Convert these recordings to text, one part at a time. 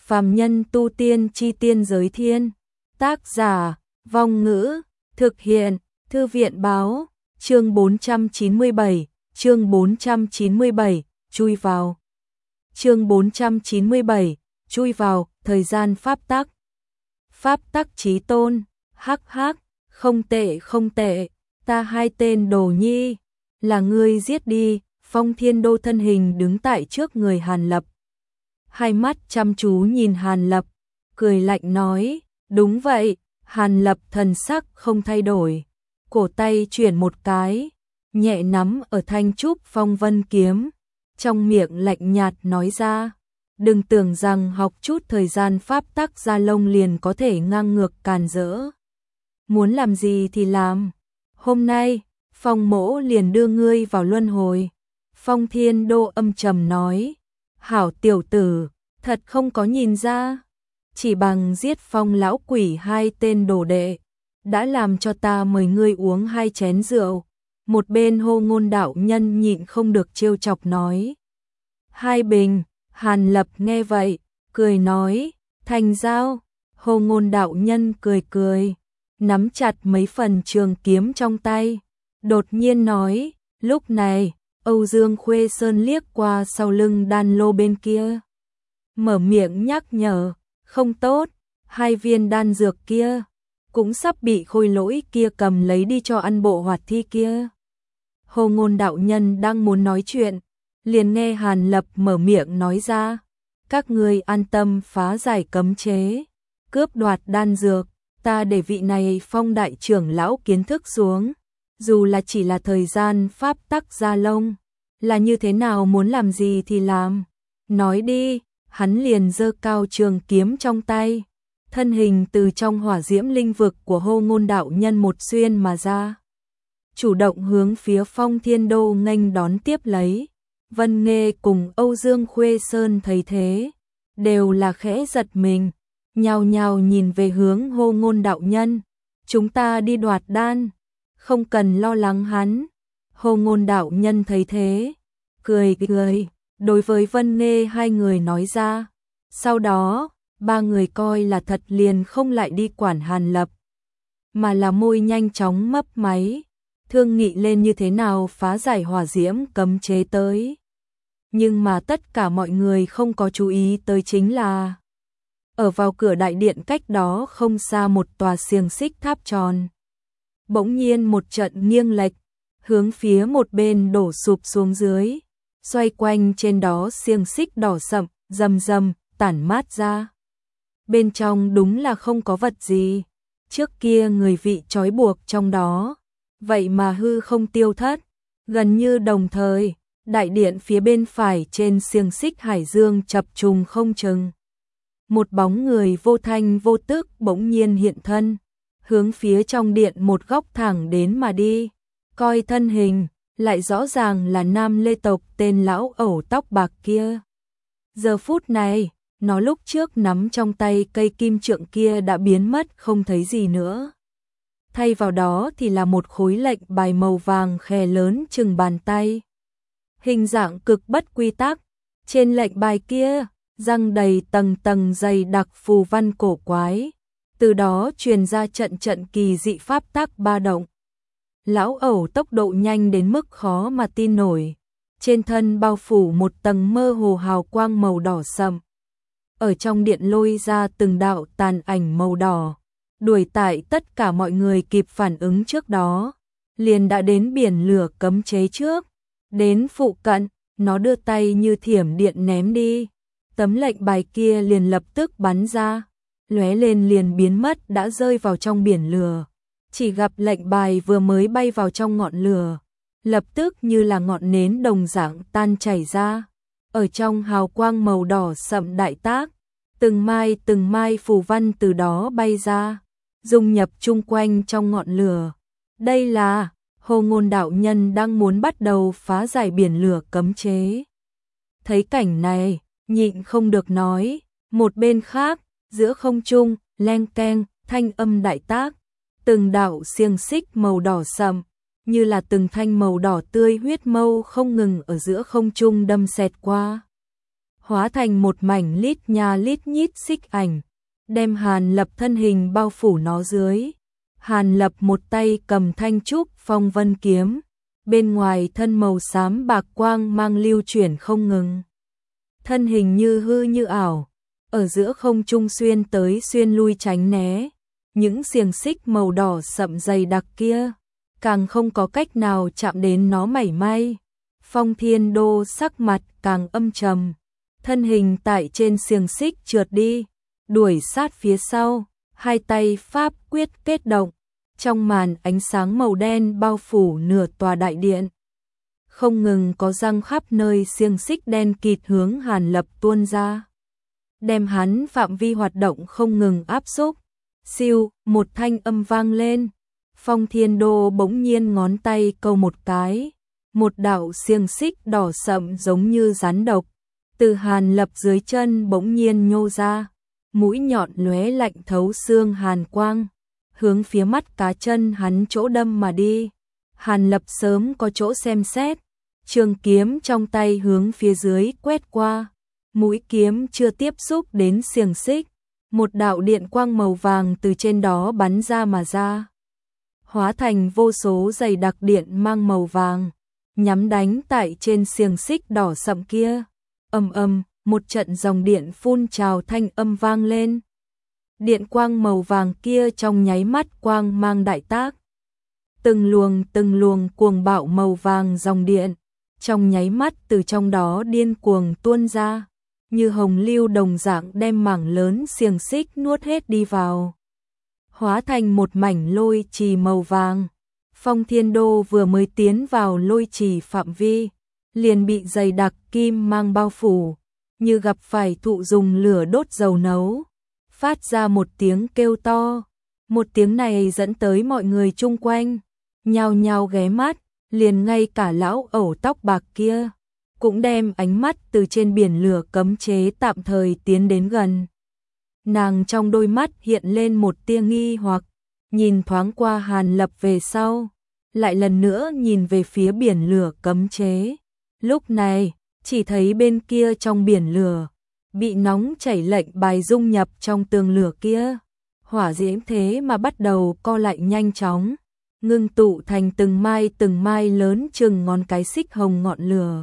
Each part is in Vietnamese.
Phàm nhân tu tiên chi tiên giới thiên. Tác giả, Vong Ngữ, thực hiện, Thư viện báo, chương 497, chui vào. Chương 497, chui vào, thời gian pháp tắc. Pháp tắc chí tôn, hắc hắc, không tệ, ta hai tên đồ nhi, là ngươi giết đi. Phong Thiên Đô thân hình đứng tại trước người Hàn Lập. Hai mắt chăm chú nhìn Hàn Lập, cười lạnh nói, đúng vậy. Hàn Lập thần sắc không thay đổi, cổ tay chuyển một cái, nhẹ nắm ở thanh trúc phong vân kiếm, trong miệng lạnh nhạt nói ra, đừng tưởng rằng học chút thời gian pháp tắc gia lông liền có thể ngang ngược càn rỡ. Muốn làm gì thì làm, hôm nay, Phong mỗ liền đưa ngươi vào luân hồi. Phong Thiên Đô âm trầm nói, hảo tiểu tử, thật không có nhìn ra, chỉ bằng giết Phong lão quỷ hai tên đồ đệ, đã làm cho ta mời ngươi uống hai chén rượu. Một bên Hô Ngôn đạo nhân nhịn không được trêu chọc nói. Hai bình. Hàn Lập nghe vậy, cười nói, thành giao. Hô Ngôn đạo nhân cười, nắm chặt mấy phần trường kiếm trong tay, đột nhiên nói, lúc này, Âu Dương Khuê Sơn liếc qua sau lưng đan lô bên kia, mở miệng nhắc nhở, không tốt, hai viên đan dược kia cũng sắp bị khôi lỗi kia cầm lấy đi cho ăn bộ hoạt thi kia. Hô Ngôn đạo nhân đang muốn nói chuyện, liền nghe Hàn Lập mở miệng nói ra, các ngươi an tâm phá giải cấm chế, cướp đoạt đan dược, ta để vị này Phong đại trưởng lão kiến thức xuống, dù là chỉ là thời gian pháp tắc gia lông, là như thế nào muốn làm gì thì làm, nói đi. Hắn liền giơ cao trường kiếm trong tay, thân hình từ trong hỏa diễm linh vực của Hô Ngôn đạo nhân một xuyên mà ra, chủ động hướng phía Phong Thiên Đô nghênh đón tiếp lấy. Vân Nghê cùng Âu Dương Khuê Sơn thấy thế, đều là khẽ giật mình, nhao nhao nhìn về hướng Hô Ngôn đạo nhân, chúng ta đi đoạt đan, không cần lo lắng hắn. Hô Ngôn đạo nhân thấy thế, cười, đối với Vân Nghê hai người nói ra. Sau đó, ba người coi là thật liền không lại đi quản Hàn Lập, mà là môi nhanh chóng mấp máy, thương nghị lên như thế nào phá giải hỏa diễm cấm chế tới. Nhưng mà tất cả mọi người không có chú ý tới chính là, ở vào cửa đại điện cách đó không xa một tòa xiềng xích tháp tròn, bỗng nhiên một trận nghiêng lệch, hướng phía một bên đổ sụp xuống dưới, xoay quanh trên đó xiềng xích đỏ sậm, rầm tản mát ra. Bên trong đúng là không có vật gì, trước kia người vị trói buộc trong đó, vậy mà hư không tiêu thất. Gần như đồng thời, đại điện phía bên phải trên xiềng xích hải dương chập trùng không chừng. Một bóng người vô thanh vô tức bỗng nhiên hiện thân, hướng phía trong điện một góc thẳng đến mà đi, coi thân hình, lại rõ ràng là nam Lê tộc tên lão ẩu tóc bạc kia. Giờ phút này, nó lúc trước nắm trong tay cây kim trượng kia đã biến mất không thấy gì nữa. Thay vào đó thì là một khối lệnh bài màu vàng khè lớn chừng bàn tay. Hình dạng cực bất quy tắc, trên lệnh bài kia, răng đầy tầng dày đặc phù văn cổ quái, từ đó truyền ra trận kỳ dị pháp tắc ba động. Lão ẩu tốc độ nhanh đến mức khó mà tin nổi, trên thân bao phủ một tầng mơ hồ hào quang màu đỏ sậm. Ở trong điện lôi ra từng đạo tàn ảnh màu đỏ, đuổi tại tất cả mọi người kịp phản ứng trước đó, liền đã đến biển lửa cấm chế trước. Đến phụ cận, nó đưa tay như thiểm điện ném đi, tấm lệnh bài kia liền lập tức bắn ra, lóe lên liền biến mất đã rơi vào trong biển lửa. Chỉ gặp lệnh bài vừa mới bay vào trong ngọn lửa, lập tức như là ngọn nến đồng dạng tan chảy ra. Ở trong hào quang màu đỏ sậm đại tác, từng mai phù văn từ đó bay ra, dung nhập chung quanh trong ngọn lửa. Đây là Hô Ngôn đạo nhân đang muốn bắt đầu phá giải biển lửa cấm chế. Thấy cảnh này, nhịn không được nói, một bên khác, giữa không trung, leng keng, thanh âm đại tác, từng đạo xiềng xích màu đỏ sậm, như là từng thanh màu đỏ tươi huyết mâu không ngừng ở giữa không trung đâm xẹt qua. hóa thành một mảnh lít nha lít nhít xích ảnh, đem Hàn Lập thân hình bao phủ nó dưới. Hàn Lập một tay cầm thanh trúc phong vân kiếm, bên ngoài thân màu xám bạc quang mang lưu chuyển không ngừng. Thân hình như hư như ảo, ở giữa không trung xuyên tới xuyên lui tránh né, những xiềng xích màu đỏ sậm dày đặc kia, càng không có cách nào chạm đến nó mảy may. Phong Thiên Đô sắc mặt càng âm trầm, thân hình tại trên xiềng xích trượt đi, đuổi sát phía sau, hai tay pháp quyết kết động, trong màn ánh sáng màu đen bao phủ nửa tòa đại điện. Không ngừng có răng khắp nơi xiềng xích đen kịt hướng Hàn Lập tuôn ra, đem hắn phạm vi hoạt động không ngừng áp xúc. Siêu, một thanh âm vang lên, Phong Thiên Đô bỗng nhiên ngón tay câu một cái, một đạo xiềng xích đỏ sậm giống như rắn độc, từ Hàn Lập dưới chân bỗng nhiên nhô ra, mũi nhọn lóe lạnh thấu xương hàn quang, hướng phía mắt cá chân hắn chỗ đâm mà đi. Hàn Lập sớm có chỗ xem xét, trường kiếm trong tay hướng phía dưới quét qua, mũi kiếm chưa tiếp xúc đến xiềng xích, một đạo điện quang màu vàng từ trên đó bắn ra mà ra, hóa thành vô số dày đặc điện mang màu vàng, nhắm đánh tại trên xiềng xích đỏ sậm kia. Ầm ầm, một trận dòng điện phun trào thanh âm vang lên. Điện quang màu vàng kia trong nháy mắt quang mang đại tác. Từng luồng cuồng bạo màu vàng dòng điện, trong nháy mắt từ trong đó điên cuồng tuôn ra, như hồng lưu đồng dạng đem mảng lớn xiềng xích nuốt hết đi vào, hóa thành một mảnh lôi trì màu vàng. Phong Thiên Đô vừa mới tiến vào lôi trì phạm vi, liền bị dày đặc kim mang bao phủ, như gặp phải thụ dùng lửa đốt dầu nấu, phát ra một tiếng kêu to. Một tiếng này dẫn tới mọi người chung quanh, nhao nhao ghé mắt, liền ngay cả lão ẩu tóc bạc kia, cũng đem ánh mắt từ trên biển lửa cấm chế tạm thời tiến đến gần. Nàng trong đôi mắt hiện lên một tia nghi hoặc, nhìn thoáng qua Hàn Lập về sau, lại lần nữa nhìn về phía biển lửa cấm chế. Lúc này, chỉ thấy bên kia trong biển lửa, bị nóng chảy lệnh bài dung nhập trong tường lửa kia, hỏa diễm thế mà bắt đầu co lại nhanh chóng, ngưng tụ thành từng mai lớn chừng ngón cái xích hồng ngọn lửa.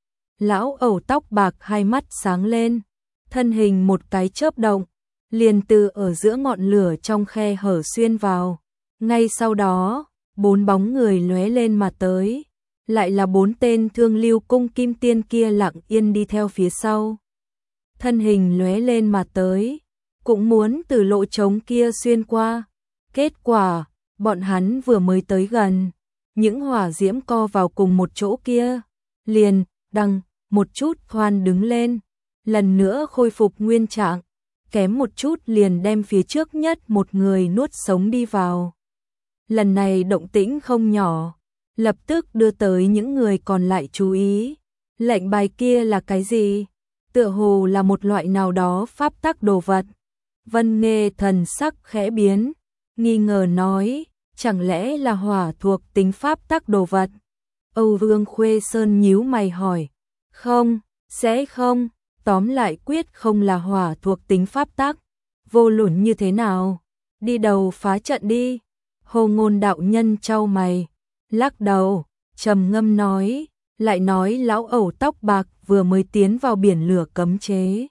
Lão ẩu tóc bạc hai mắt sáng lên, thân hình một cái chớp động, liền từ ở giữa ngọn lửa trong khe hở xuyên vào. Ngay sau đó, 4 bóng người lóe lên mà tới, lại là 4 tên Thương Lưu cung kim tiên kia lặng yên đi theo phía sau. Thân hình lóe lên mà tới, cũng muốn từ lỗ trống kia xuyên qua. Kết quả, bọn hắn vừa mới tới gần, những hỏa diễm co vào cùng một chỗ kia, liền đằng một chút khoan đứng lên, lần nữa khôi phục nguyên trạng, kém một chút liền đem phía trước nhất một người nuốt sống đi vào. Lần này động tĩnh không nhỏ, lập tức đưa tới những người còn lại chú ý. Lệnh bài kia là cái gì? Tựa hồ là một loại nào đó pháp tắc đồ vật. Vân Nghê thần sắc khẽ biến, nghi ngờ nói, chẳng lẽ là hỏa thuộc tính pháp tắc đồ vật? Âu Vương Khuê Sơn nhíu mày hỏi, không, sẽ không, tóm lại quyết không là hỏa thuộc tính pháp tắc. Vô luận như thế nào, đi đầu phá trận đi. Hồ Ngôn đạo nhân chau mày, lắc đầu, trầm ngâm nói, lại nói lão ẩu tóc bạc vừa mới tiến vào biển lửa cấm chế.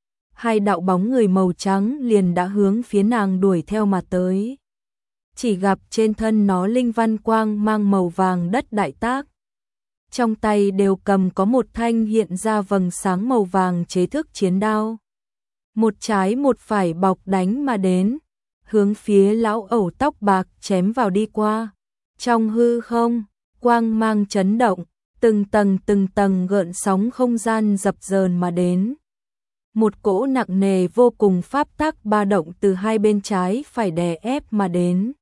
Hai đạo bóng người màu trắng liền đã hướng phía nàng đuổi theo mà tới. Chỉ gặp trên thân nó linh văn quang mang màu vàng đất đại tác. Trong tay đều cầm có một thanh hiện ra vầng sáng màu vàng chế thức chiến đao. Một trái một phải bọc đánh mà đến, hướng phía lão ẩu tóc bạc chém vào đi qua. Trong hư không, quang mang chấn động, từng tầng gợn sóng không gian dập dờn mà đến. Một cỗ nặng nề vô cùng pháp tắc ba động từ hai bên trái phải đè ép mà đến.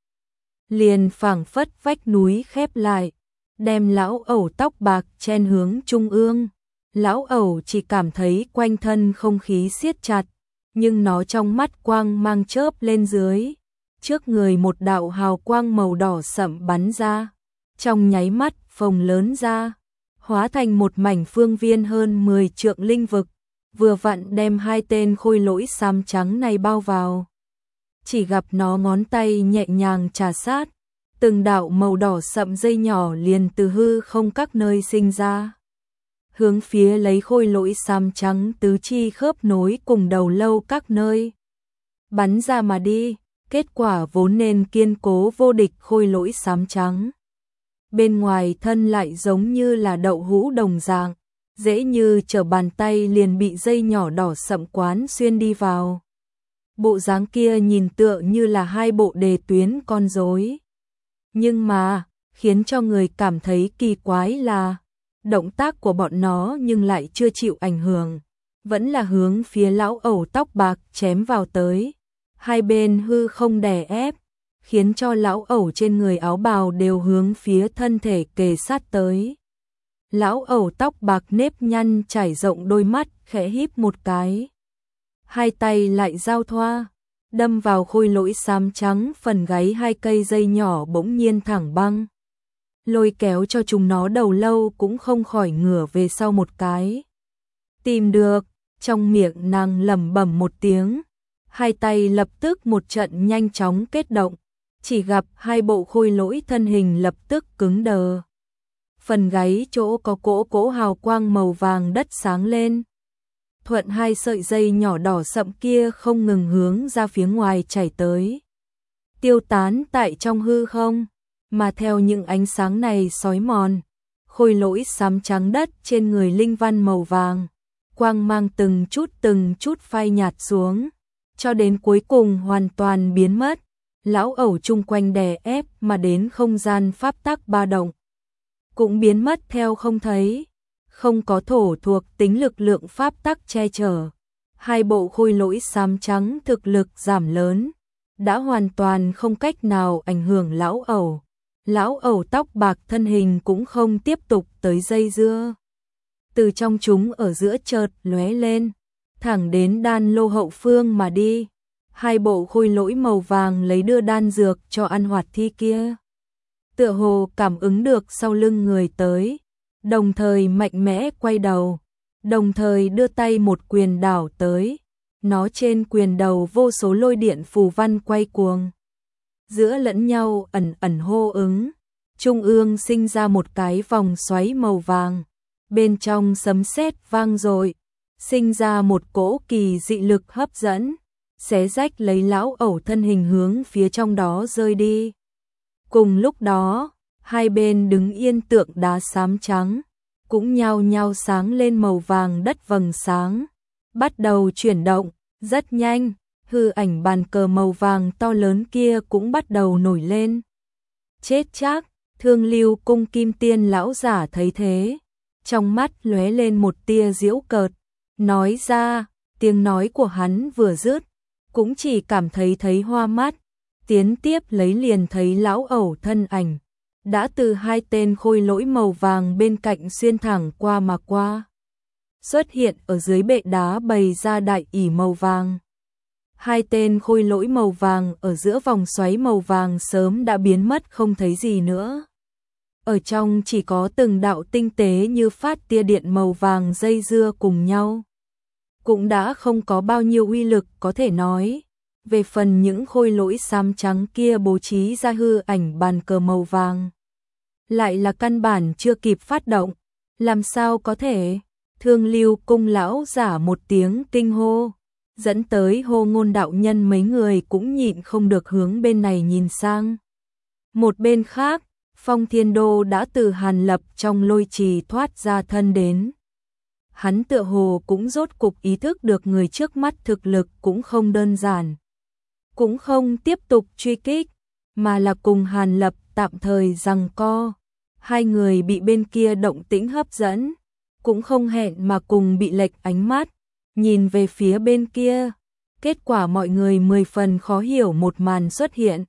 Liền phảng phất vách núi khép lại, đem lão ẩu tóc bạc chen hướng trung ương. Lão ẩu chỉ cảm thấy quanh thân không khí siết chặt, nhưng nó trong mắt quang mang chớp lên dưới. Trước người một đạo hào quang màu đỏ sậm bắn ra, trong nháy mắt phồng lớn ra, hóa thành một mảnh phương viên hơn 10 trượng linh vực, vừa vặn đem hai tên khôi lỗi xám trắng này bao vào. Chỉ gặp nó ngón tay nhẹ nhàng trà sát, từng đạo màu đỏ sậm dây nhỏ liền từ hư không các nơi sinh ra. Hướng phía lấy khôi lỗi xám trắng tứ chi khớp nối cùng đầu lâu các nơi. Bắn ra mà đi, kết quả vốn nên kiên cố vô địch khôi lỗi xám trắng. Bên ngoài thân lại giống như là đậu hũ đồng dạng, dễ như trở bàn tay liền bị dây nhỏ đỏ sậm quán xuyên đi vào. Bộ dáng kia nhìn tựa như là hai bộ đề tuyến con rối. Nhưng mà, khiến cho người cảm thấy kỳ quái là, động tác của bọn nó nhưng lại chưa chịu ảnh hưởng, vẫn là hướng phía lão ẩu tóc bạc chém vào tới. Hai bên hư không đè ép, khiến cho lão ẩu trên người áo bào đều hướng phía thân thể kề sát tới. Lão ẩu tóc bạc nếp nhăn trải rộng đôi mắt khẽ híp một cái. Hai tay lại giao thoa, đâm vào khôi lỗi xám trắng phần gáy, hai cây dây nhỏ bỗng nhiên thẳng băng. Lôi kéo cho chúng nó đầu lâu cũng không khỏi ngửa về sau một cái. Tìm được, trong miệng nàng lẩm bẩm một tiếng. Hai tay lập tức một trận nhanh chóng kết động, chỉ gặp hai bộ khôi lỗi thân hình lập tức cứng đờ. Phần gáy chỗ có cỗ hào quang màu vàng đất sáng lên. Thuận hai sợi dây nhỏ đỏ sậm kia không ngừng hướng ra phía ngoài chảy tới. Tiêu tán tại trong hư không, mà theo những ánh sáng này xói mòn, khôi lỗi xám trắng đất trên người linh văn màu vàng, quang mang từng chút phai nhạt xuống, cho đến cuối cùng hoàn toàn biến mất. Lão ẩu chung quanh đè ép mà đến không gian pháp tắc ba động cũng biến mất theo không thấy, không có thổ thuộc tính lực lượng pháp tắc che chở. Hai bộ khôi lỗi xám trắng thực lực giảm lớn, đã hoàn toàn không cách nào ảnh hưởng lão ẩu. Lão ẩu tóc bạc thân hình cũng không tiếp tục tới dây dưa. Từ trong chúng ở giữa chợt lóe lên, thẳng đến đan lô hậu phương mà đi. Hai bộ khôi lỗi màu vàng lấy đưa đan dược cho ăn hoạt thi kia. Tựa hồ cảm ứng được sau lưng người tới, đồng thời mạnh mẽ quay đầu, đồng thời đưa tay một quyền đảo tới. Nó trên quyền đầu vô số lôi điện phù văn quay cuồng, giữa lẫn nhau ẩn ẩn hô ứng, trung ương sinh ra một cái vòng xoáy màu vàng, bên trong sấm sét vang dội, sinh ra một cỗ kỳ dị lực hấp dẫn, xé rách lấy lão ẩu thân hình hướng phía trong đó rơi đi. Cùng lúc đó, hai bên đứng yên tượng đá xám trắng, cũng nhao nhao sáng lên màu vàng đất vầng sáng, bắt đầu chuyển động, rất nhanh, hư ảnh bàn cờ màu vàng to lớn kia cũng bắt đầu nổi lên. Chết chắc, Thương Lưu cung kim tiên lão giả thấy thế, trong mắt lóe lên một tia giễu cợt, nói ra, tiếng nói của hắn vừa dứt, cũng chỉ cảm thấy hoa mắt, tiến tiếp lấy liền thấy lão ẩu thân ảnh, đã từ hai tên khôi lỗi màu vàng bên cạnh xuyên thẳng qua mà qua. Xuất hiện ở dưới bệ đá bày ra đại ỷ màu vàng. Hai tên khôi lỗi màu vàng ở giữa vòng xoáy màu vàng sớm đã biến mất không thấy gì nữa. Ở trong chỉ có từng đạo tinh tế như phát tia điện màu vàng dây dưa cùng nhau. Cũng đã không có bao nhiêu uy lực có thể nói. Về phần những khôi lỗi xám trắng kia bố trí ra hư ảnh bàn cờ màu vàng, lại là căn bản chưa kịp phát động. Làm sao có thể? Thương Lưu cung lão giả một tiếng kinh hô, dẫn tới Hô Ngôn đạo nhân mấy người cũng nhịn không được hướng bên này nhìn sang. Một bên khác, Phong Thiên Đô đã từ Hàn Lập trong lôi trì thoát ra thân đến. Hắn tựa hồ cũng rốt cục ý thức được người trước mắt thực lực cũng không đơn giản. Cũng không tiếp tục truy kích, mà là cùng Hàn Lập tạm thời giằng co. Hai người bị bên kia động tĩnh hấp dẫn, cũng không hẹn mà cùng bị lệch ánh mắt, nhìn về phía bên kia. Kết quả mọi người 10 phần khó hiểu một màn xuất hiện.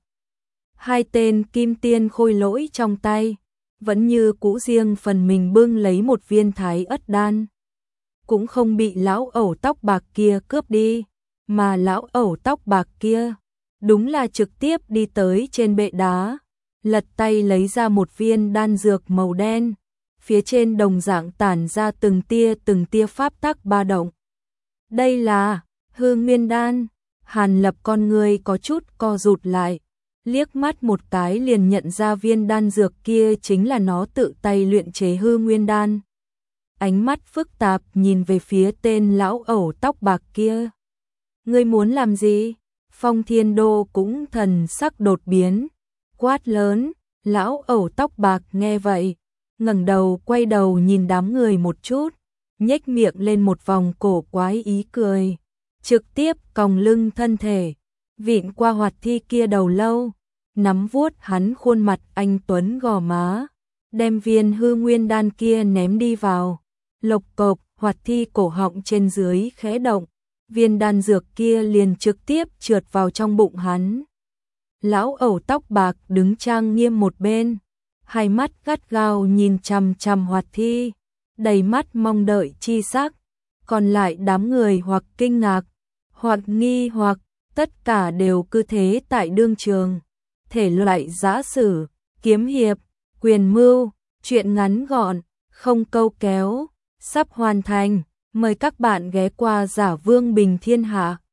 Hai tên kim tiên khôi lỗi trong tay, vẫn như cũ riêng phần mình bưng lấy một viên thái ất đan. Cũng không bị lão ẩu tóc bạc kia cướp đi, mà lão ẩu tóc bạc kia đúng là trực tiếp đi tới trên bệ đá, lật tay lấy ra một viên đan dược màu đen, phía trên đồng dạng tản ra từng tia pháp tắc ba động. Đây là Hư Nguyên Đan. Hàn Lập con người có chút co rụt lại, liếc mắt một cái liền nhận ra viên đan dược kia chính là nó tự tay luyện chế Hư Nguyên Đan. Ánh mắt phức tạp nhìn về phía tên lão ẩu tóc bạc kia. Ngươi muốn làm gì? Phong Thiên Đô cũng thần sắc đột biến, quát lớn. Lão ẩu tóc bạc nghe vậy, ngẩng đầu quay đầu nhìn đám người một chút, nhếch miệng lên một vòng cổ quái ý cười, trực tiếp còng lưng thân thể, vịn qua Hoạt Thi kia đầu lâu, nắm vuốt hắn khuôn mặt anh tuấn gò má, đem viên Hư Nguyên Đan kia ném đi vào. Lộc cộc, Hoạt Thi cổ họng trên dưới khẽ động, viên đan dược kia liền trực tiếp trượt vào trong bụng hắn. Lão ẩu tóc bạc đứng trang nghiêm một bên, hai mắt gắt gao nhìn chằm chằm Hoạt Thi, đầy mắt mong đợi chi sắc. Còn lại đám người hoặc kinh ngạc, hoặc nghi hoặc, tất cả đều cứ thế tại đương trường. Thể loại giã sử, kiếm hiệp, quyền mưu, truyện ngắn gọn, không câu kéo, sắp hoàn thành. Mời các bạn ghé qua Giả Vương Bình Thiên Hạ.